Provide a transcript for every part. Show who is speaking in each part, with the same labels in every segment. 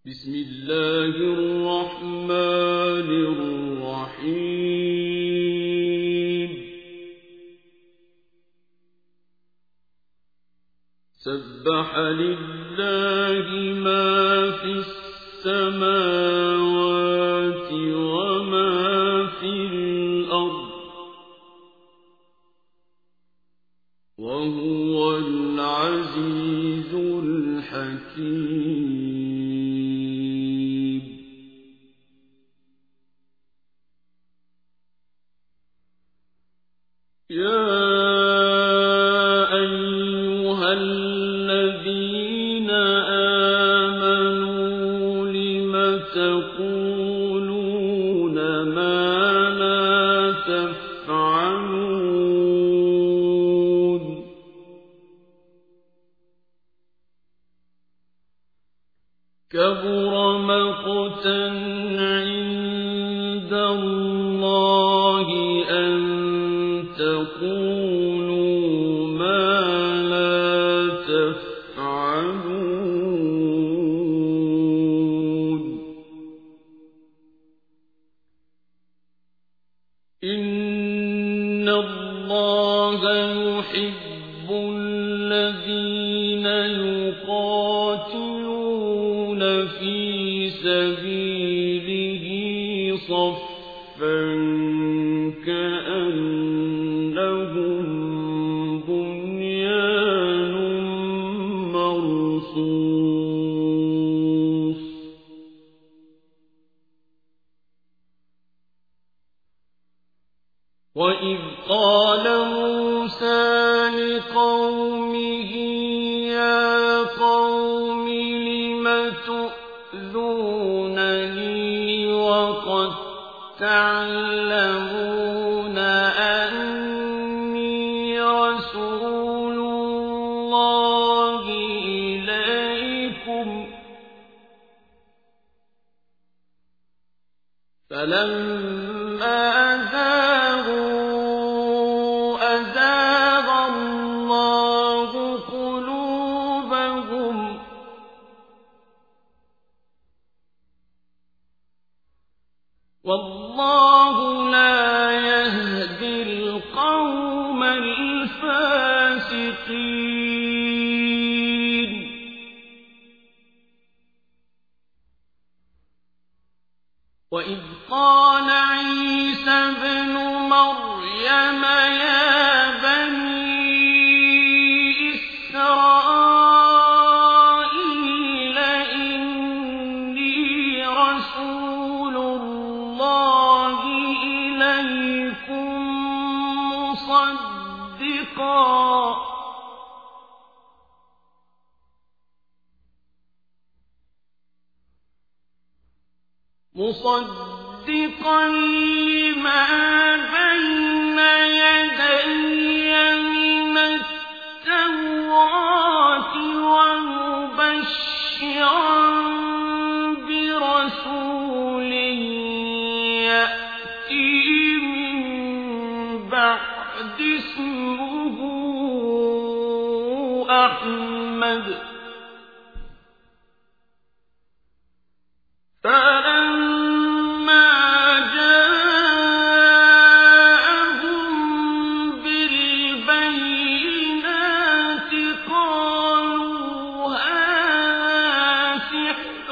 Speaker 1: بسم الله الرحمن الرحيم سبح لله ما في السماوات وما في الأرض وهو العزيز الحكيم يا أيها الذين آمنوا لم تقولون ما لا تفعلون كبر مقتا عند الله أن تقولوا ما لا تفعلون إن الله يحب الذين يقاتلون في سبيله صفا كأنهم بنيان مرصوص وإذ قال موسى لقومه يا قوم لم تؤذونني وقد تعلمون أني رسول الله إليكم فلما أزاغ الله قلوبهم والله لا يهدي القوم الفاسقين وإذ قال عيسى ابن مريم يا بني إسرائيل إني رسول الله إليكم مصدقا لما بين يدي من التوراة ومبشرا برسول يأتي من بعد اسمه أحمد فلما جاءهم بالبينات قالوا هذا سحر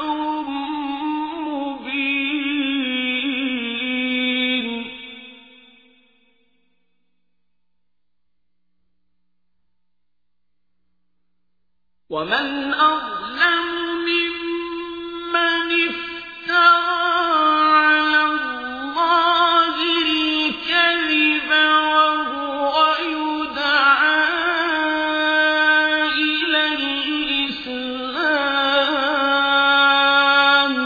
Speaker 1: مبين ومن أظلم ممن على الله الكذب وهو يدعى إلى الإسلام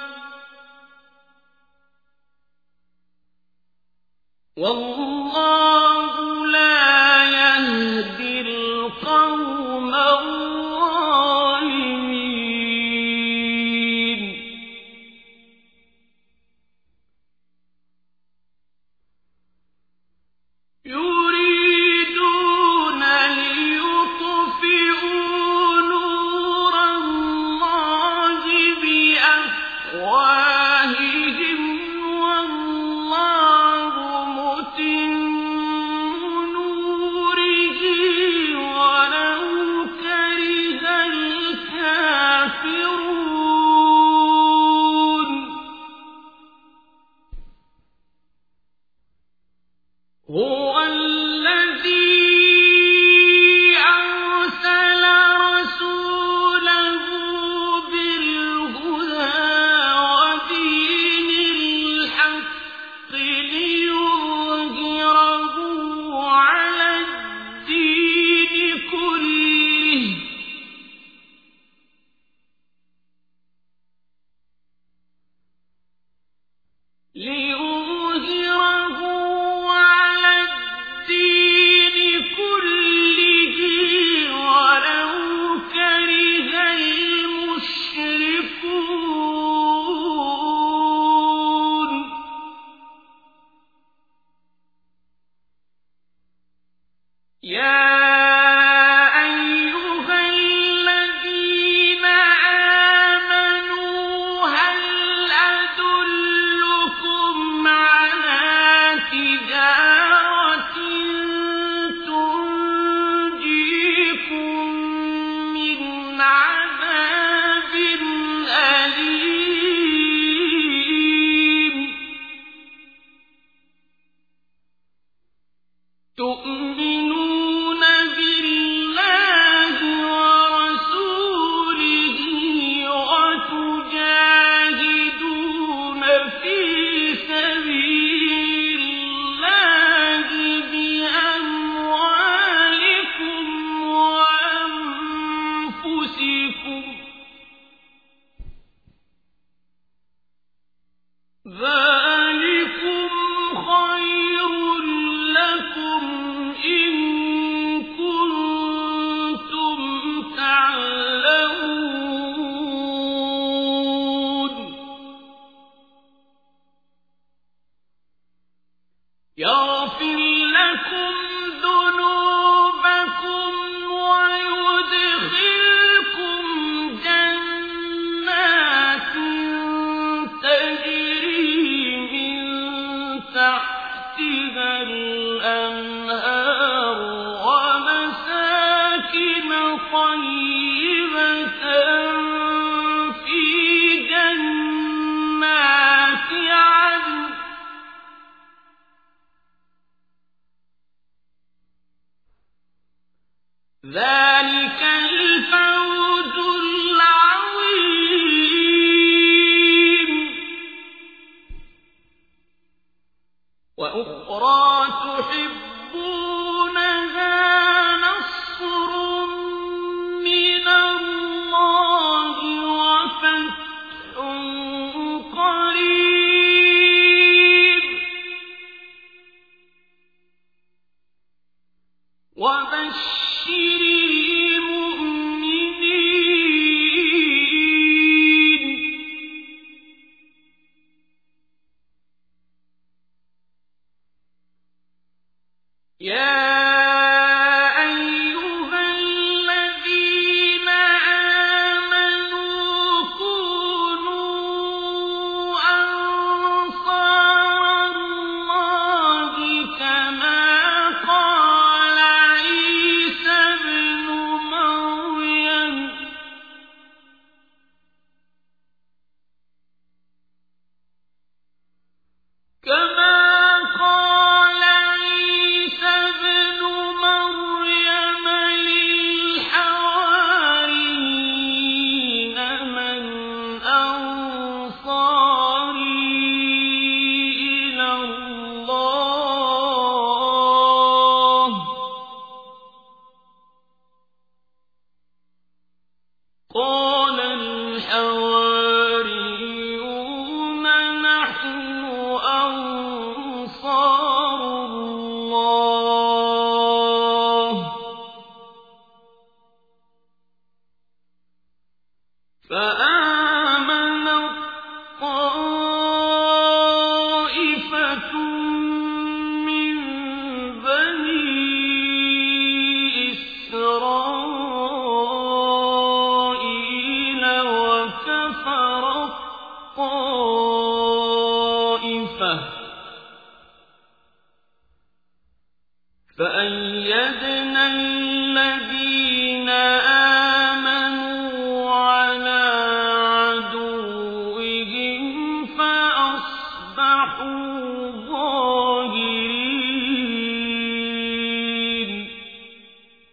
Speaker 1: والله لا يهدي القوم الظالمين يريدون ليطفئوا نور الله بأفواههم ذلكم خير لكم إن كنتم تعلمون يغفر لكم ذنوبكم ويدخلكم جنات تجري من تحتها الأنهار ومساكن طيبة في جنات عدن ذلك الفوز العظيم وأخرى تحبونها نصر من الله وفتح قريب وبشر المؤمنين يا أيها الذين آمنوا كونوا أنصار الله كما قال عيسى ابن مريم للحواريين من أنصاري إلى الله قال الحواريون نحن أنصار الله فآمنت طائفة من بني إسرائيل وكفرت طائفة فأيدنا